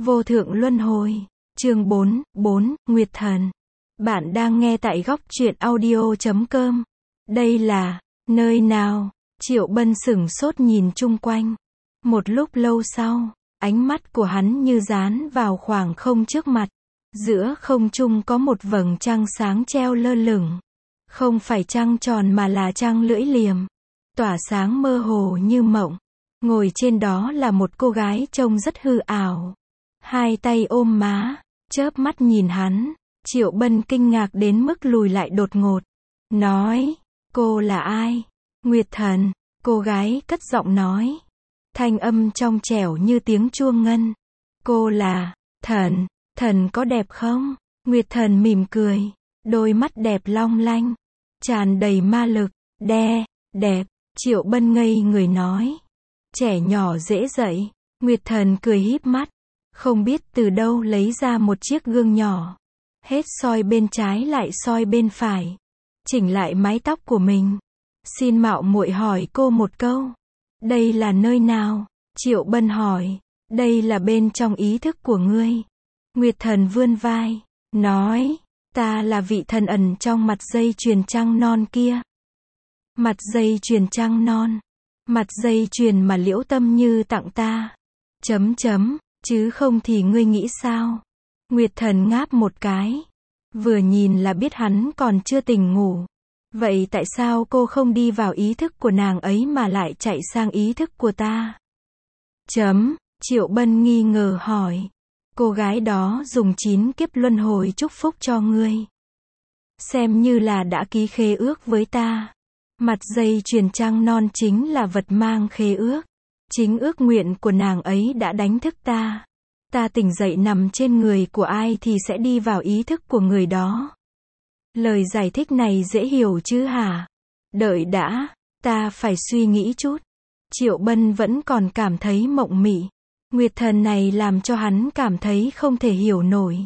Vô thượng luân hồi. Chương 4, Nguyệt Thần. Bạn đang nghe tại góc truyện audio.com. Đây là nơi nào? Triệu Bân sửng sốt nhìn chung quanh. Một lúc lâu sau, ánh mắt của hắn như dán vào khoảng không trước mặt. Giữa không trung có một vầng trăng sáng treo lơ lửng. Không phải trăng tròn mà là trăng lưỡi liềm. Tỏa sáng mơ hồ như mộng. Ngồi trên đó là một cô gái trông rất hư ảo. Hai tay ôm má, chớp mắt nhìn hắn. Triệu Bân kinh ngạc đến mức lùi lại đột ngột. Nói, cô là ai? Nguyệt Thần, cô gái cất giọng nói. Thanh âm trong trẻo như tiếng chuông ngân. Cô là Thần, Thần có đẹp không? Nguyệt Thần mỉm cười, đôi mắt đẹp long lanh, tràn đầy ma lực. Đẹp. Triệu Bân ngây người nói. Trẻ nhỏ dễ dạy. Nguyệt Thần cười híp mắt, không biết từ đâu lấy ra một chiếc gương nhỏ. Hết soi bên trái lại soi bên phải. Chỉnh lại mái tóc của mình. Xin mạo muội hỏi cô một câu. Đây là nơi nào? Triệu Bân hỏi. Đây là bên trong ý thức của ngươi. Nguyệt Thần vươn vai, nói. Ta là vị thần ẩn trong mặt dây chuyền trăng non kia. Mặt dây chuyền trăng non. Mặt dây chuyền mà Liễu Tâm Như tặng ta. Chứ không thì ngươi nghĩ sao? Nguyệt Thần ngáp một cái. Vừa nhìn là biết hắn còn chưa tỉnh ngủ. Vậy tại sao cô không đi vào ý thức của nàng ấy mà lại chạy sang ý thức của ta? Triệu Bân nghi ngờ hỏi. Cô gái đó dùng 9 kiếp luân hồi chúc phúc cho ngươi. Xem như là đã ký khế ước với ta. Mặt dây chuyền trăng non chính là vật mang khế ước. Chính ước nguyện của nàng ấy đã đánh thức ta. Ta tỉnh dậy nằm trên người của ai thì sẽ đi vào ý thức của người đó. Lời giải thích này dễ hiểu chứ hả? Đợi đã, ta phải suy nghĩ chút. Triệu Bân vẫn còn cảm thấy mộng mị. Nguyệt Thần này làm cho hắn cảm thấy không thể hiểu nổi.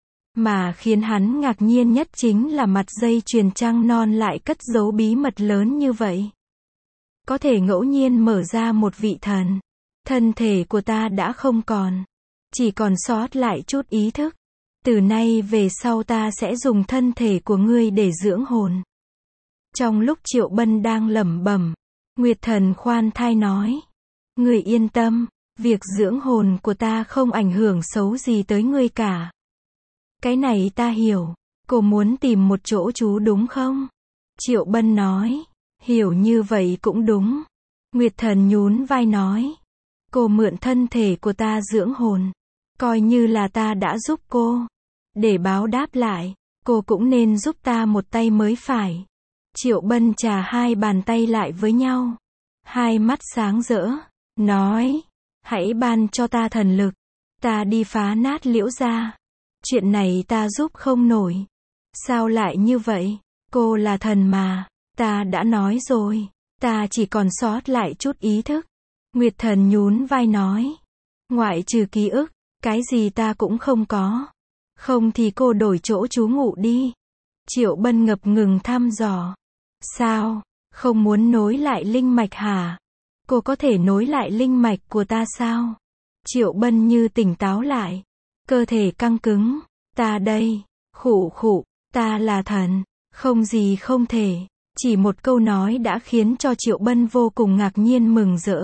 Mà khiến hắn ngạc nhiên nhất chính là mặt dây chuyền trăng non lại cất giấu bí mật lớn như vậy. Có thể ngẫu nhiên mở ra một vị thần. Thân thể của ta đã không còn. Chỉ còn sót lại chút ý thức. Từ nay về sau ta sẽ dùng thân thể của ngươi để dưỡng hồn. Trong lúc Triệu Bân đang lẩm bẩm, Nguyệt Thần khoan thai nói. Ngươi yên tâm, việc dưỡng hồn của ta không ảnh hưởng xấu gì tới ngươi cả. Cái này ta hiểu, cô muốn tìm một chỗ trú đúng không? Triệu Bân nói. Hiểu như vậy cũng đúng. Nguyệt Thần nhún vai nói. Cô mượn thân thể của ta dưỡng hồn. Coi như là ta đã giúp cô. Để báo đáp lại, cô cũng nên giúp ta một tay mới phải. Triệu Bân chà hai bàn tay lại với nhau. Hai mắt sáng rỡ, nói. Hãy ban cho ta thần lực. Ta đi phá nát Liễu gia. Chuyện này ta giúp không nổi. Sao lại như vậy? Cô là thần mà. Ta đã nói rồi. Ta chỉ còn sót lại chút ý thức. Nguyệt Thần nhún vai nói. Ngoại trừ ký ức, cái gì ta cũng không có. Không thì cô đổi chỗ trú ngụ đi. Triệu Bân ngập ngừng thăm dò. Sao? Không muốn nối lại linh mạch hả? Cô có thể nối lại linh mạch của ta sao? Triệu Bân như tỉnh táo lại. Cơ thể căng cứng. Ta đây. Khụ. Ta là thần. Không gì không thể. Chỉ một câu nói đã khiến cho Triệu Bân vô cùng ngạc nhiên mừng rỡ.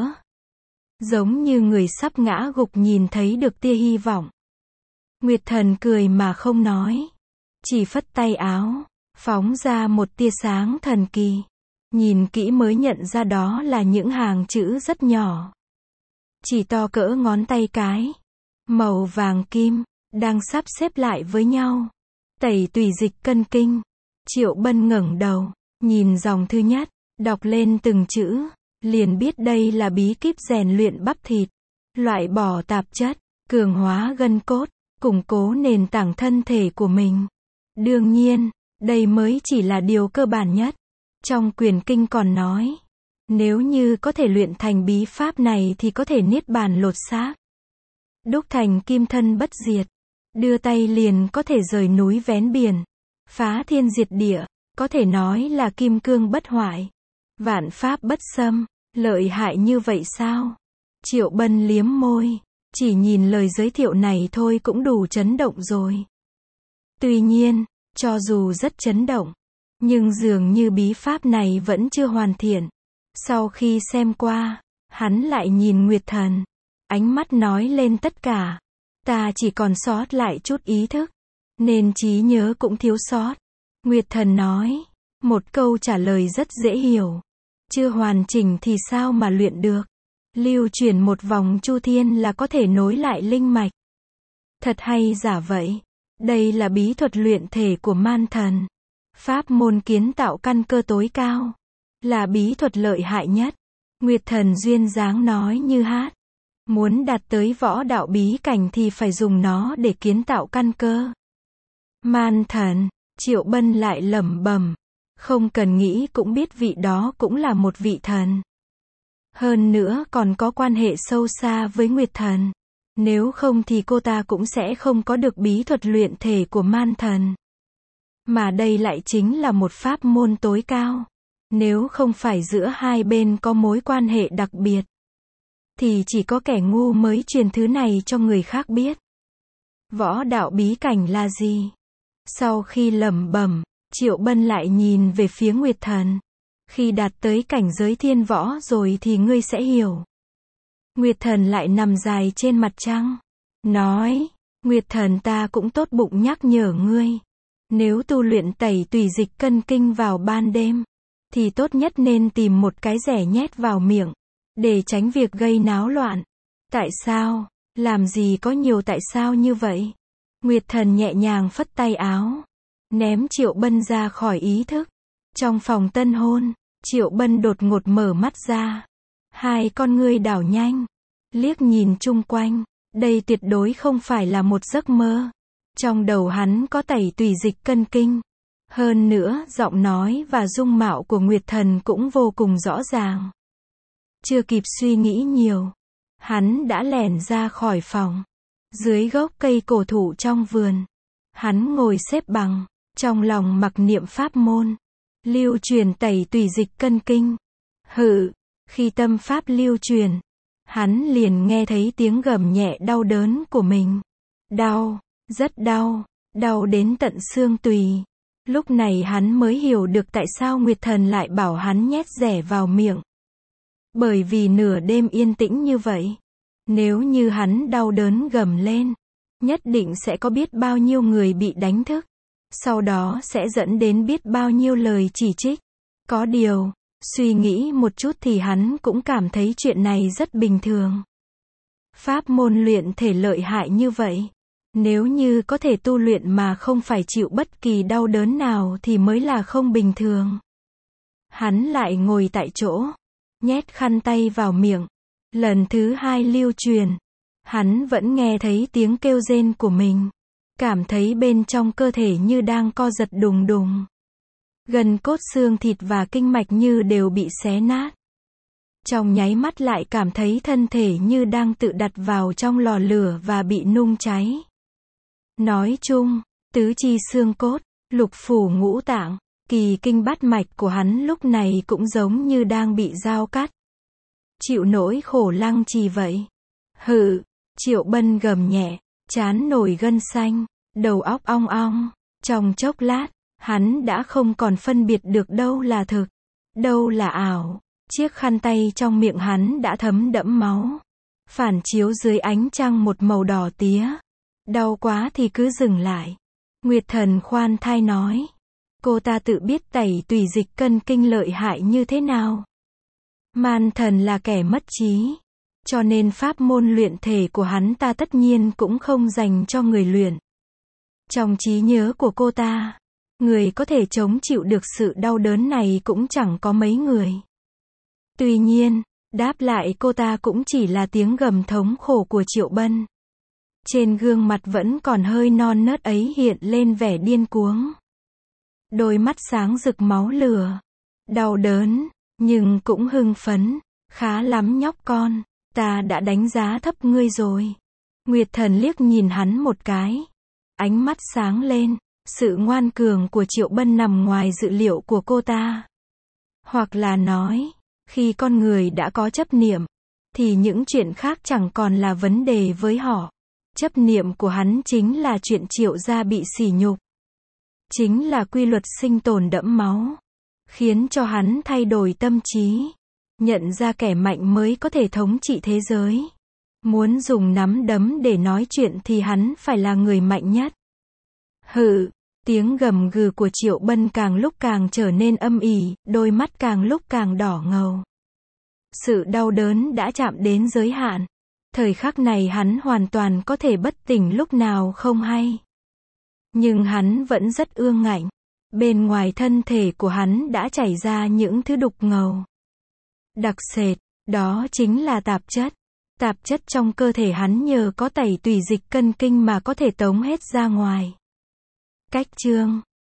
Giống như người sắp ngã gục nhìn thấy được tia hy vọng. Nguyệt Thần cười mà không nói. Chỉ phất tay áo, phóng ra một tia sáng thần kỳ. Nhìn kỹ mới nhận ra đó là những hàng chữ rất nhỏ. Chỉ to cỡ ngón tay cái. Màu vàng kim, đang sắp xếp lại với nhau. Tẩy tùy dịch cân kinh. Triệu Bân ngẩng đầu, nhìn dòng thứ nhất, đọc lên từng chữ. Liền biết đây là bí kíp rèn luyện bắp thịt. Loại bỏ tạp chất, cường hóa gân cốt, củng cố nền tảng thân thể của mình. Đương nhiên, đây mới chỉ là điều cơ bản nhất. Trong quyển kinh còn nói, nếu như có thể luyện thành bí pháp này thì có thể niết bàn lột xác. Đúc thành kim thân bất diệt. Đưa tay liền có thể rời núi vén biển. Phá thiên diệt địa, có thể nói là kim cương bất hoại. Vạn pháp bất xâm, lợi hại như vậy sao? Triệu Bân liếm môi. Chỉ nhìn lời giới thiệu này thôi cũng đủ chấn động rồi. Tuy nhiên, cho dù rất chấn động, nhưng dường như bí pháp này vẫn chưa hoàn thiện. Sau khi xem qua, hắn lại nhìn Nguyệt Thần. Ánh mắt nói lên tất cả. Ta chỉ còn sót lại chút ý thức, nên trí nhớ cũng thiếu sót. Nguyệt Thần nói, một câu trả lời rất dễ hiểu. Chưa hoàn chỉnh thì sao mà luyện được? Lưu chuyển một vòng chu thiên là có thể nối lại linh mạch. Thật hay giả vậy? Đây là bí thuật luyện thể của man thần. Pháp môn kiến tạo căn cơ tối cao. Là bí thuật lợi hại nhất. Nguyệt Thần duyên dáng nói như hát. Muốn đạt tới võ đạo bí cảnh thì phải dùng nó để kiến tạo căn cơ. Man thần, Triệu Bân lại lẩm bẩm. Không cần nghĩ cũng biết vị đó cũng là một vị thần. Hơn nữa còn có quan hệ sâu xa với Nguyệt Thần. Nếu không thì cô ta cũng sẽ không có được bí thuật luyện thể của man thần. Mà đây lại chính là một pháp môn tối cao. Nếu không phải giữa hai bên có mối quan hệ đặc biệt, thì chỉ có kẻ ngu mới truyền thứ này cho người khác biết. Võ đạo bí cảnh là gì? Sau khi lẩm bẩm, Triệu Bân lại nhìn về phía Nguyệt Thần. Khi đạt tới cảnh giới thiên võ rồi thì ngươi sẽ hiểu. Nguyệt Thần lại nằm dài trên mặt trăng. Nói, Nguyệt Thần ta cũng tốt bụng nhắc nhở ngươi. Nếu tu luyện tẩy tùy dịch cân kinh vào ban đêm, thì tốt nhất nên tìm một cái rẻ nhét vào miệng, để tránh việc gây náo loạn. Tại sao? Làm gì có nhiều tại sao như vậy? Nguyệt Thần nhẹ nhàng phất tay áo, ném Triệu Bân ra khỏi ý thức. Trong phòng tân hôn, Triệu Bân đột ngột mở mắt ra. Hai con ngươi đảo nhanh, liếc nhìn chung quanh. Đây tuyệt đối không phải là một giấc mơ. Trong đầu hắn có tẩy tùy dịch cân kinh. Hơn nữa, giọng nói và dung mạo của Nguyệt Thần cũng vô cùng rõ ràng. Chưa kịp suy nghĩ nhiều, hắn đã lẻn ra khỏi phòng. Dưới gốc cây cổ thụ trong vườn, hắn ngồi xếp bằng, trong lòng mặc niệm pháp môn. Lưu truyền tẩy tùy dịch cân kinh. Khi tâm pháp lưu truyền, hắn liền nghe thấy tiếng gầm nhẹ đau đớn của mình. Đau, rất đau, đau đến tận xương tùy. Lúc này hắn mới hiểu được tại sao Nguyệt Thần lại bảo hắn nhét rẻ vào miệng. Bởi vì nửa đêm yên tĩnh như vậy, nếu như hắn đau đớn gầm lên, nhất định sẽ có biết bao nhiêu người bị đánh thức. Sau đó sẽ dẫn đến biết bao nhiêu lời chỉ trích. Có điều, suy nghĩ một chút thì hắn cũng cảm thấy chuyện này rất bình thường. Pháp môn luyện thể lợi hại như vậy, nếu như có thể tu luyện mà không phải chịu bất kỳ đau đớn nào thì mới là không bình thường. Hắn lại ngồi tại chỗ, nhét khăn tay vào miệng. Lần thứ hai lưu truyền, hắn vẫn nghe thấy tiếng kêu rên của mình. Cảm thấy bên trong cơ thể như đang co giật đùng đùng. Gân cốt xương thịt và kinh mạch như đều bị xé nát. Trong nháy mắt lại cảm thấy thân thể như đang tự đặt vào trong lò lửa và bị nung cháy. Nói chung, tứ chi xương cốt, lục phủ ngũ tạng, kỳ kinh bát mạch của hắn lúc này cũng giống như đang bị dao cắt. Chịu nỗi khổ lăng trì vậy. Triệu Bân gầm nhẹ, trán nổi gân xanh, đầu óc ong ong. Trong chốc lát, hắn đã không còn phân biệt được đâu là thực, đâu là ảo. Chiếc khăn tay trong miệng hắn đã thấm đẫm máu, phản chiếu dưới ánh trăng một màu đỏ tía. Đau quá thì cứ dừng lại. Nguyệt Thần khoan thai nói. Cô ta tự biết tẩy tùy dịch cân kinh lợi hại như thế nào. Man thần là kẻ mất trí, cho nên pháp môn luyện thể của hắn ta tất nhiên cũng không dành cho người luyện. Trong trí nhớ của cô ta, người có thể chống chịu được sự đau đớn này cũng chẳng có mấy người. Tuy nhiên, đáp lại cô ta cũng chỉ là tiếng gầm thống khổ của Triệu Bân. Trên gương mặt vẫn còn hơi non nớt ấy hiện lên vẻ điên cuồng. Đôi mắt sáng rực máu lửa. Đau đớn, nhưng cũng hưng phấn. Khá lắm nhóc con, ta đã đánh giá thấp ngươi rồi. Nguyệt Thần liếc nhìn hắn một cái. Ánh mắt sáng lên. Sự ngoan cường của Triệu Bân nằm ngoài dự liệu của cô ta. Hoặc là nói, khi con người đã có chấp niệm, thì những chuyện khác chẳng còn là vấn đề với họ. Chấp niệm của hắn chính là chuyện Triệu gia bị sỉ nhục. Chính là quy luật sinh tồn đẫm máu. Khiến cho hắn thay đổi tâm trí. Nhận ra kẻ mạnh mới có thể thống trị thế giới. Muốn dùng nắm đấm để nói chuyện thì hắn phải là người mạnh nhất. Hự, tiếng gầm gừ của Triệu Bân càng lúc càng trở nên âm ỉ, đôi mắt càng lúc càng đỏ ngầu. Sự đau đớn đã chạm đến giới hạn. Thời khắc này hắn hoàn toàn có thể bất tỉnh lúc nào không hay. Nhưng hắn vẫn rất ương ngạnh. Bên ngoài thân thể của hắn đã chảy ra những thứ đục ngầu. Đặc sệt, đó chính là tạp chất. Tạp chất trong cơ thể hắn nhờ có tẩy tùy dịch cân kinh mà có thể tống hết ra ngoài. Cách chương